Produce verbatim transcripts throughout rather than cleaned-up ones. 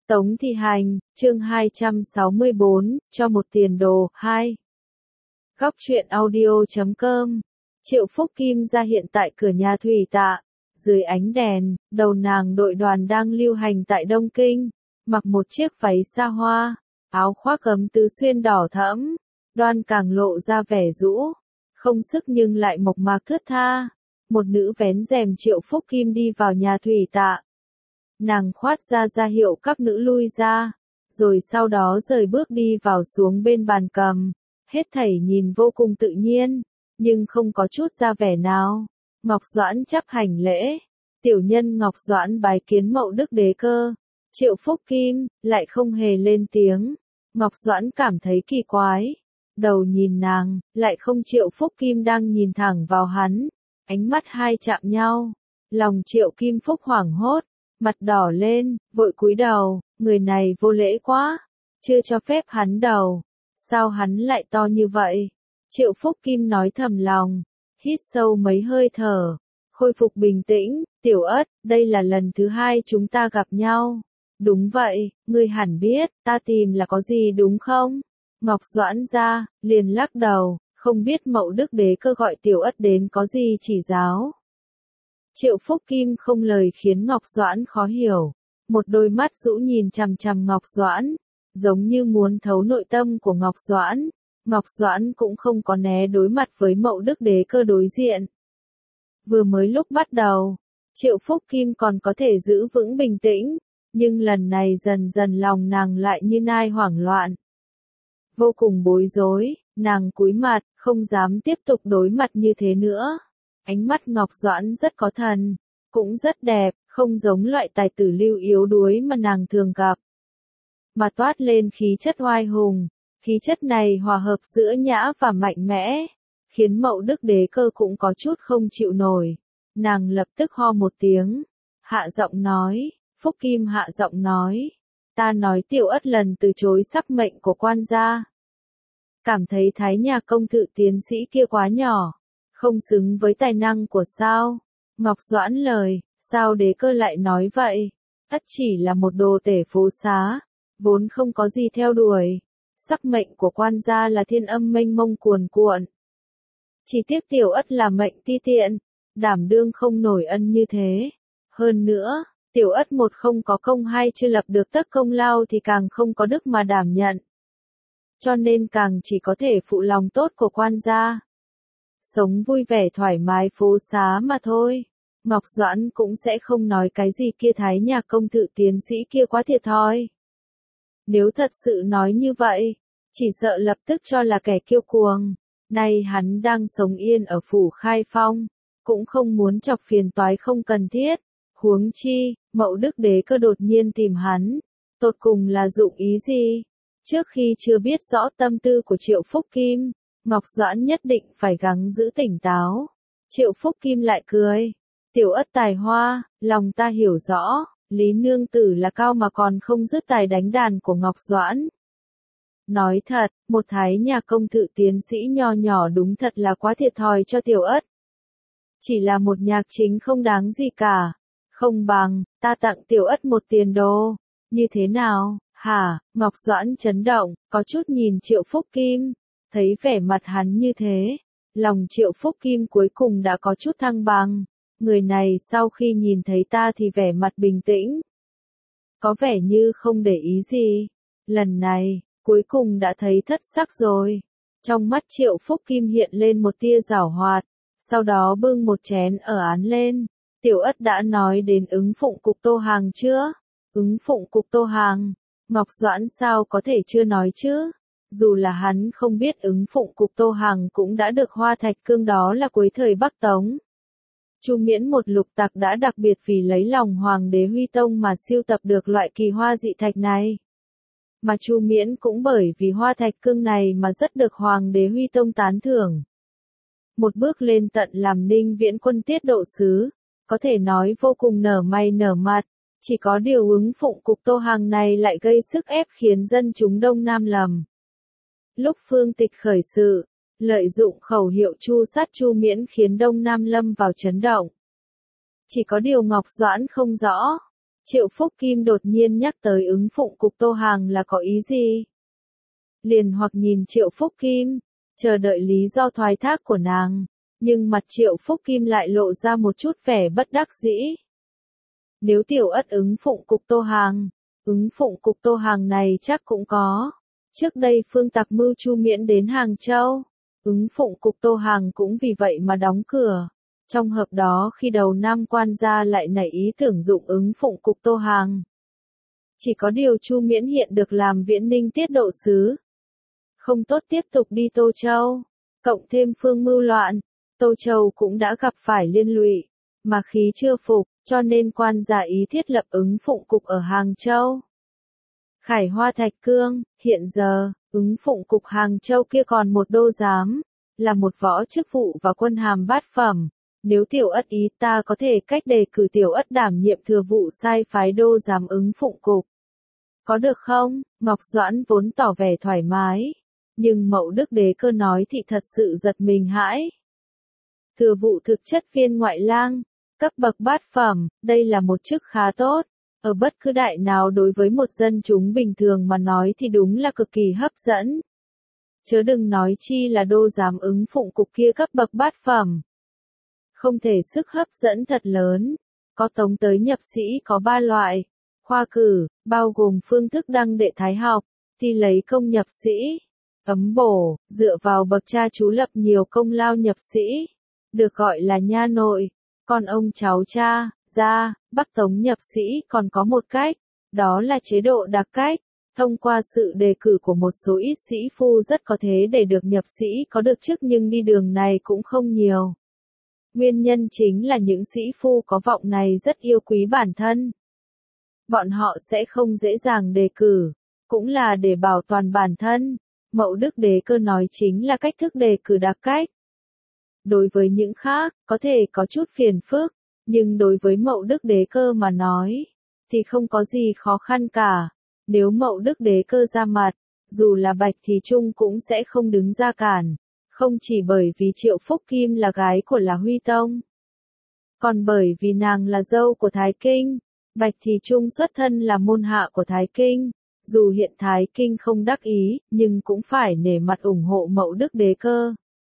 Tống Thi Hành, chương hai trăm sáu mươi bốn, cho một tiền đồ, hai. Góc truyện audio chấm com. Triệu Phúc Kim ra hiện tại cửa nhà Thủy Tạ. Dưới ánh đèn, đầu nàng đội đoàn đang lưu hành tại Đông Kinh, mặc một chiếc váy sa hoa, áo khoác gấm tứ xuyên đỏ thẫm, đoan càng lộ ra vẻ rũ, không sức nhưng lại mộc mạc thướt tha. Một nữ vén rèm Triệu Phúc Kim đi vào nhà Thủy Tạ. Nàng khoát ra ra hiệu các nữ lui ra, rồi sau đó rời bước đi vào xuống bên bàn cầm, hết thảy nhìn vô cùng tự nhiên, nhưng không có chút ra vẻ nào. Ngọc Doãn chắp hành lễ, tiểu nhân Ngọc Doãn bái kiến Mậu Đức Đế Cơ. Triệu Phúc Kim lại không hề lên tiếng. Ngọc Doãn cảm thấy kỳ quái, đầu nhìn nàng, lại không Triệu Phúc Kim đang nhìn thẳng vào hắn, ánh mắt hai chạm nhau, lòng Triệu Kim Phúc hoảng hốt, mặt đỏ lên, vội cúi đầu, người này vô lễ quá, chưa cho phép hắn đầu, sao hắn lại to như vậy? Triệu Phúc Kim nói thầm lòng, hít sâu mấy hơi thở, khôi phục bình tĩnh, Tiểu Ất, đây là lần thứ hai chúng ta gặp nhau. Đúng vậy, ngươi hẳn biết, ta tìm là có gì đúng không? Ngọc Doãn ra, liền lắc đầu, không biết Mậu Đức Đế Cơ gọi Tiểu Ất đến có gì chỉ giáo. Triệu Phúc Kim không lời khiến Ngọc Doãn khó hiểu, một đôi mắt rũ nhìn chằm chằm Ngọc Doãn, giống như muốn thấu nội tâm của Ngọc Doãn. Ngọc Doãn cũng không có né đối mặt với Mậu Đức Đế Cơ đối diện. Vừa mới lúc bắt đầu, Triệu Phúc Kim còn có thể giữ vững bình tĩnh, nhưng lần này dần dần lòng nàng lại như nai hoảng loạn. Vô cùng bối rối, nàng cúi mặt, không dám tiếp tục đối mặt như thế nữa. Ánh mắt Ngọc Doãn rất có thần, cũng rất đẹp, không giống loại tài tử lưu yếu đuối mà nàng thường gặp. Mà toát lên khí chất oai hùng, khí chất này hòa hợp giữa nhã và mạnh mẽ, khiến Mậu Đức Đế Cơ cũng có chút không chịu nổi. Nàng lập tức ho một tiếng, hạ giọng nói, Phúc Kim hạ giọng nói, ta nói Tiểu Ất lần từ chối sắc mệnh của quan gia. Cảm thấy Thái nhà công thự tiến sĩ kia quá nhỏ, không xứng với tài năng của sao. Ngọc Doãn lời, sao Đế Cơ lại nói vậy? Ất chỉ là một đồ tể phố xá, vốn không có gì theo đuổi. Sắc mệnh của quan gia là thiên âm mênh mông cuồn cuộn. Chỉ tiếc Tiểu Ất là mệnh ti tiện, đảm đương không nổi ân như thế. Hơn nữa, Tiểu Ất một không có công hai chưa lập được tất công lao thì càng không có đức mà đảm nhận. Cho nên càng chỉ có thể phụ lòng tốt của quan gia. Sống vui vẻ thoải mái phố xá mà thôi. Ngọc Doãn cũng sẽ không nói cái gì kia Thái nhà công thự tiến sĩ kia quá thiệt thòi. Nếu thật sự nói như vậy, chỉ sợ lập tức cho là kẻ kiêu cuồng. Nay hắn đang sống yên ở phủ Khai Phong, cũng không muốn chọc phiền toái không cần thiết. Huống chi, Mậu Đức Đế Cơ đột nhiên tìm hắn, tột cùng là dụng ý gì? Trước khi chưa biết rõ tâm tư của Triệu Phúc Kim, Ngọc Doãn nhất định phải gắng giữ tỉnh táo. Triệu Phúc Kim lại cười, Tiểu Ất tài hoa, lòng ta hiểu rõ. Lý nương tử là cao mà còn không dứt tài đánh đàn của Ngọc Doãn. Nói thật, một Thái nhà công thự tiến sĩ nho nhỏ đúng thật là quá thiệt thòi cho Tiểu Ất. Chỉ là một nhạc chính không đáng gì cả. Không bằng, ta tặng Tiểu Ất một tiền đồ. Như thế nào? Hả? Ngọc Doãn chấn động, có chút nhìn Triệu Phúc Kim. Thấy vẻ mặt hắn như thế, lòng Triệu Phúc Kim cuối cùng đã có chút thăng bằng. Người này sau khi nhìn thấy ta thì vẻ mặt bình tĩnh, có vẻ như không để ý gì. Lần này, cuối cùng đã thấy thất sắc rồi. Trong mắt Triệu Phúc Kim hiện lên một tia giảo hoạt, sau đó bưng một chén ở án lên. Tiểu Ất đã nói đến ứng phụng cục Tô Hàng chưa? Ứng phụng cục Tô Hàng, Ngọc Doãn sao có thể chưa nói chứ? Dù là hắn không biết ứng phụng cục Tô Hàng cũng đã được Hoa Thạch Cương đó là cuối thời Bắc Tống. Chu Miễn một lục tặc đã đặc biệt vì lấy lòng Hoàng đế Huy Tông mà siêu tập được loại kỳ hoa dị thạch này. Mà Chu Miễn cũng bởi vì Hoa Thạch Cương này mà rất được Hoàng đế Huy Tông tán thưởng. Một bước lên tận làm Ninh Viễn Quân tiết độ sứ, có thể nói vô cùng nở mày nở mặt, chỉ có điều ứng phụng cục Tô Hàng này lại gây sức ép khiến dân chúng Đông Nam lầm. Lúc Phương Tịch khởi sự, lợi dụng khẩu hiệu Chu sát Chu Miễn khiến Đông Nam lâm vào chấn động. Chỉ có điều Ngọc Doãn không rõ, Triệu Phúc Kim đột nhiên nhắc tới ứng phụng cục Tô Hàng là có ý gì? Liền hoặc nhìn Triệu Phúc Kim, chờ đợi lý do thoái thác của nàng, nhưng mặt Triệu Phúc Kim lại lộ ra một chút vẻ bất đắc dĩ. Nếu Tiểu Ất ứng phụng cục Tô Hàng, ứng phụng cục Tô Hàng này chắc cũng có. Trước đây Phương Tặc mưu Chu Miễn đến Hàng Châu, ứng phụng cục Tô Hàng cũng vì vậy mà đóng cửa. Trong hợp đó khi đầu năm quan gia lại nảy ý tưởng dụng ứng phụng cục Tô Hàng. Chỉ có điều Chu Miễn hiện được làm Viễn Ninh tiết độ sứ. Không tốt tiếp tục đi Tô Châu, cộng thêm phương mưu loạn, Tô Châu cũng đã gặp phải liên lụy, mà khí chưa phục, cho nên quan gia ý thiết lập ứng phụng cục ở Hàng Châu. Khải Hoa Thạch Cương, hiện giờ, ứng phụng cục Hàng Châu kia còn một đô giám, là một võ chức vụ và quân hàm bát phẩm. Nếu Tiểu Ất ý ta có thể cách đề cử Tiểu Ất đảm nhiệm thừa vụ sai phái đô giám ứng phụng cục. Có được không? Ngọc Doãn vốn tỏ vẻ thoải mái, nhưng Mậu Đức Đế Cơ nói thì thật sự giật mình hãi. Thừa vụ thực chất viên ngoại lang, cấp bậc bát phẩm, đây là một chức khá tốt. Ở bất cứ đại nào đối với một dân chúng bình thường mà nói thì đúng là cực kỳ hấp dẫn. Chớ đừng nói chi là đô giám ứng phụng cục kia cấp bậc bát phẩm. Không thể sức hấp dẫn thật lớn. Có tống tới nhập sĩ có ba loại. Khoa cử, bao gồm phương thức đăng đệ thái học, thi lấy công nhập sĩ. Ấm bổ, dựa vào bậc cha chú lập nhiều công lao nhập sĩ. Được gọi là nha nội. Còn ông cháu cha, gia, Bắc Tống nhập sĩ còn có một cách. Đó là chế độ đặc cách. Thông qua sự đề cử của một số ít sĩ phu rất có thể để được nhập sĩ có được chức nhưng đi đường này cũng không nhiều. Nguyên nhân chính là những sĩ phu có vọng này rất yêu quý bản thân. Bọn họ sẽ không dễ dàng đề cử, cũng là để bảo toàn bản thân. Mậu Đức Đế Cơ nói chính là cách thức đề cử đặc cách. Đối với những khác, có thể có chút phiền phức, nhưng đối với Mậu Đức Đế Cơ mà nói, thì không có gì khó khăn cả. Nếu Mậu Đức Đế Cơ ra mặt, dù là Bạch thì Trung cũng sẽ không đứng ra cản. Không chỉ bởi vì Triệu Phúc Kim là gái của là Huy Tông, còn bởi vì nàng là dâu của Thái Kinh. Bạch thì Trung xuất thân là môn hạ của Thái Kinh. Dù hiện Thái Kinh không đắc ý, nhưng cũng phải nể mặt ủng hộ Mậu Đức Đế Cơ.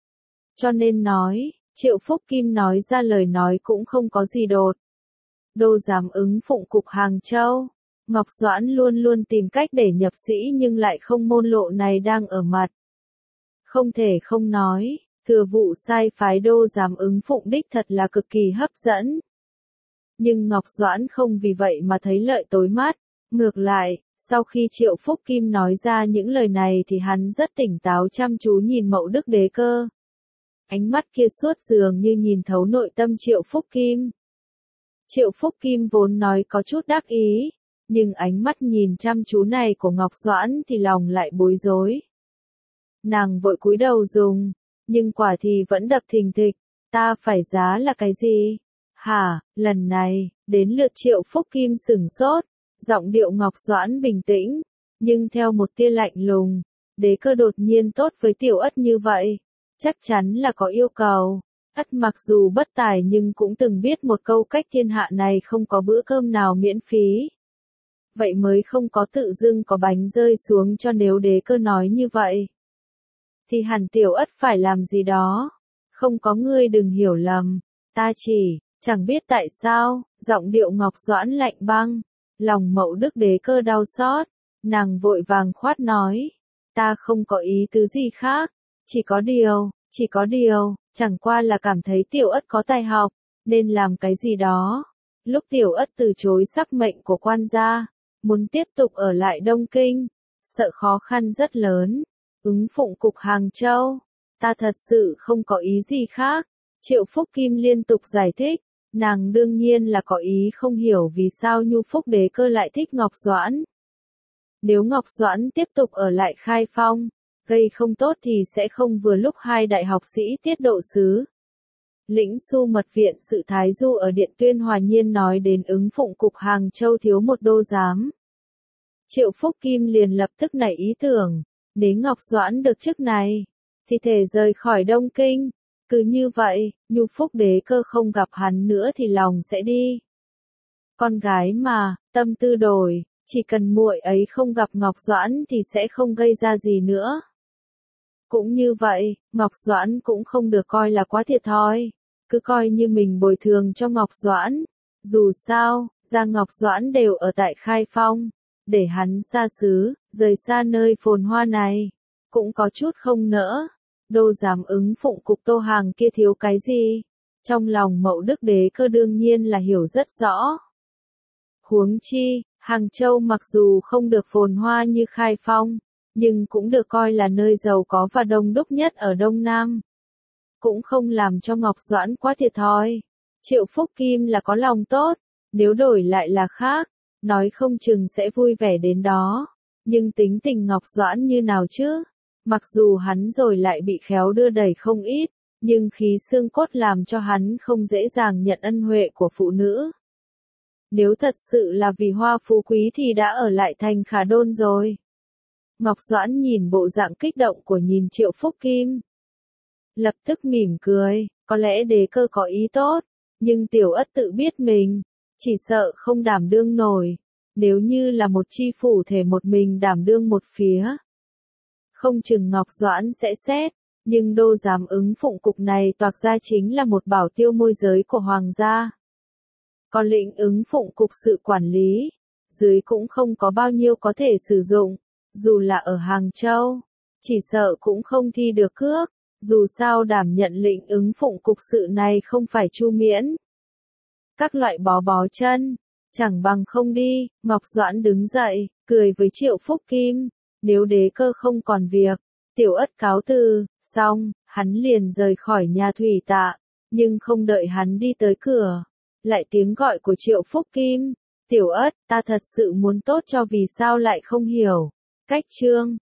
Cho nên nói, Triệu Phúc Kim nói ra lời nói cũng không có gì đột. Đô giám ứng phụng cục Hàng Châu. Ngọc Doãn luôn luôn tìm cách để nhập sĩ nhưng lại không môn lộ này đang ở mặt. Không thể không nói, thừa vụ sai phái đô giám ứng phụng đích thật là cực kỳ hấp dẫn. Nhưng Ngọc Doãn không vì vậy mà thấy lợi tối mắt. Ngược lại, sau khi Triệu Phúc Kim nói ra những lời này thì hắn rất tỉnh táo chăm chú nhìn Mậu Đức Đế Cơ. Ánh mắt kia suốt dường như nhìn thấu nội tâm Triệu Phúc Kim. Triệu Phúc Kim vốn nói có chút đắc ý, nhưng ánh mắt nhìn chăm chú này của Ngọc Doãn thì lòng lại bối rối. Nàng vội cúi đầu dùng, nhưng quả thì vẫn đập thình thịch, ta phải giá là cái gì? Hả, lần này, đến lượt Triệu Phúc Kim sửng sốt, giọng điệu Ngọc Doãn bình tĩnh, nhưng theo một tia lạnh lùng. Đế Cơ đột nhiên tốt với Tiểu Ất như vậy, chắc chắn là có yêu cầu. Ất mặc dù bất tài nhưng cũng từng biết một câu cách thiên hạ này không có bữa cơm nào miễn phí. Vậy mới không có tự dưng có bánh rơi xuống cho nếu Đế Cơ nói như vậy. Thì hẳn Tiểu Ất phải làm gì đó. Không có ngươi đừng hiểu lầm, ta chỉ, chẳng biết tại sao, giọng điệu Ngọc Doãn lạnh băng. Lòng Mậu Đức Đế Cơ đau xót, nàng vội vàng khoát nói. Ta không có ý tứ gì khác, chỉ có điều, chỉ có điều, chẳng qua là cảm thấy Tiểu Ất có tài học, nên làm cái gì đó. Lúc Tiểu Ất từ chối sắc mệnh của quan gia, muốn tiếp tục ở lại Đông Kinh, sợ khó khăn rất lớn, ứng phụng cục Hàng Châu, ta thật sự không có ý gì khác. Triệu Phúc Kim liên tục giải thích, nàng đương nhiên là có ý không hiểu vì sao Nhu Phúc Đế Cơ lại thích Ngọc Doãn. Nếu Ngọc Doãn tiếp tục ở lại Khai Phong, gây không tốt thì sẽ không vừa lúc hai đại học sĩ tiết độ sứ. Lĩnh Su Mật Viện sự Thái Du ở Điện Tuyên Hòa Nhiên nói đến ứng phụng cục Hàng Châu thiếu một đô giám. Triệu Phúc Kim liền lập tức nảy ý tưởng, nếu Ngọc Doãn được chức này, thì thể rời khỏi Đông Kinh. Cứ như vậy, Nhu Phúc Đế Cơ không gặp hắn nữa thì lòng sẽ đi. Con gái mà, tâm tư đổi, chỉ cần muội ấy không gặp Ngọc Doãn thì sẽ không gây ra gì nữa. Cũng như vậy, Ngọc Doãn cũng không được coi là quá thiệt thòi, cứ coi như mình bồi thường cho Ngọc Doãn. Dù sao, Giang Ngọc Doãn đều ở tại Khai Phong, để hắn xa xứ, rời xa nơi phồn hoa này, cũng có chút không nỡ. Đô dám ứng phụng cục Tô Hàng kia thiếu cái gì? Trong lòng Mậu Đức Đế Cơ đương nhiên là hiểu rất rõ. Huống chi, Hàng Châu mặc dù không được phồn hoa như Khai Phong, nhưng cũng được coi là nơi giàu có và đông đúc nhất ở Đông Nam. Cũng không làm cho Ngọc Doãn quá thiệt thòi. Triệu Phúc Kim là có lòng tốt, nếu đổi lại là khác, nói không chừng sẽ vui vẻ đến đó. Nhưng tính tình Ngọc Doãn như nào chứ? Mặc dù hắn rồi lại bị khéo đưa đẩy không ít, nhưng khí xương cốt làm cho hắn không dễ dàng nhận ân huệ của phụ nữ. Nếu thật sự là vì hoa phú quý thì đã ở lại thành Khả Đôn rồi. Ngọc Doãn nhìn bộ dạng kích động của nhìn Triệu Phúc Kim. Lập tức mỉm cười, có lẽ Đế Cơ có ý tốt, nhưng Tiểu Ất tự biết mình, chỉ sợ không đảm đương nổi, nếu như là một chi phủ thể một mình đảm đương một phía. Không chừng Ngọc Doãn sẽ xét, nhưng đô giám ứng phụng cục này toạc ra chính là một bảo tiêu môi giới của hoàng gia. Còn lĩnh ứng phụng cục sự quản lý, dưới cũng không có bao nhiêu có thể sử dụng, dù là ở Hàng Châu, chỉ sợ cũng không thi được cước, dù sao đảm nhận lĩnh ứng phụng cục sự này không phải Chu Miễn. Các loại bó bó chân, chẳng bằng không đi. Ngọc Doãn đứng dậy, cười với Triệu Phúc Kim, nếu Đế Cơ không còn việc, Tiểu Ất cáo từ. Xong, hắn liền rời khỏi nhà thủy tạ, nhưng không đợi hắn đi tới cửa, lại tiếng gọi của Triệu Phúc Kim, Tiểu Ất, ta thật sự muốn tốt cho vì sao lại không hiểu. Cách chương